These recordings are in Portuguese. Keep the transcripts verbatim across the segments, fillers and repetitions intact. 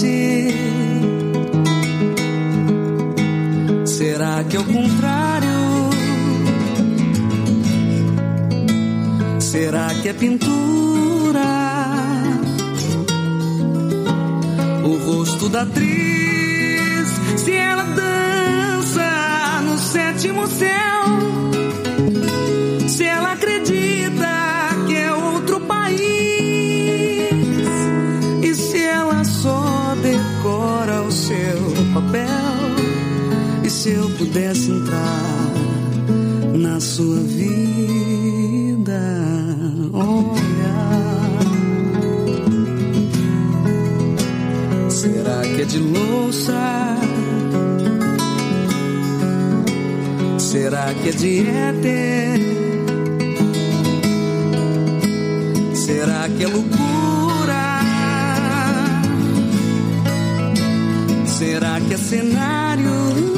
você. Será que é o contrário? Será que é pintura? O rosto da atriz, se ela dança no sétimo céu, se ela acredita que é outro país, e se ela só decora o seu papel, e se eu pudesse entrar na sua vida, olhar, será que é de louça? Será que é de éter? Será que é loucura? Será que é cenário?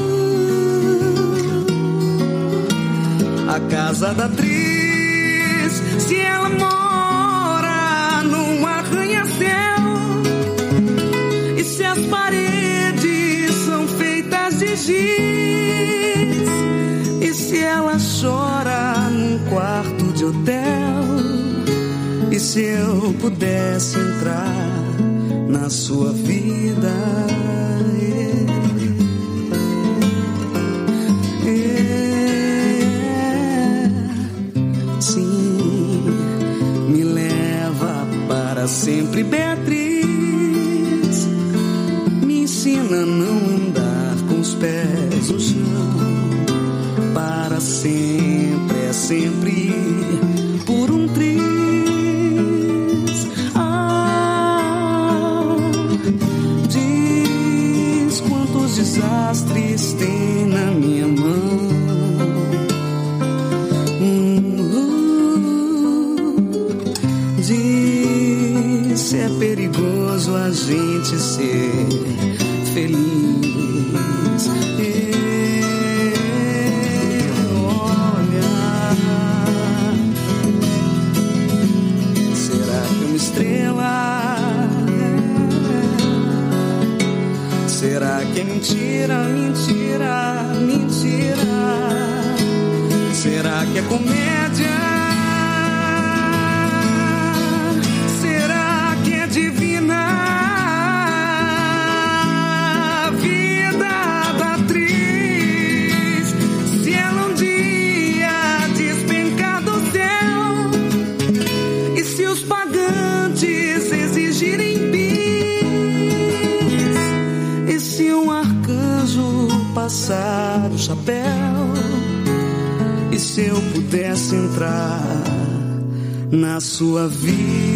A casa da atriz, se ela mora num arranha-céu, e se as paredes são feitas de giz, e se ela chora num quarto de hotel, e se eu pudesse entrar na sua vida, é, é, sim, me leva para sempre, Beatriz, me ensina a não andar com os pés no chão, para sempre, é sempre por um triz. Ah, diz quantos desastres tem na minha mão. Uh, diz se é perigoso a gente ser feliz. Será que é mentira, mentira, mentira? Será que é comédia? Será que é divina? A vida da atriz, se ela um dia despencar do céu, e se os pagantes exigirem se um arcanjo passar o chapéu, e se eu pudesse entrar na sua vida.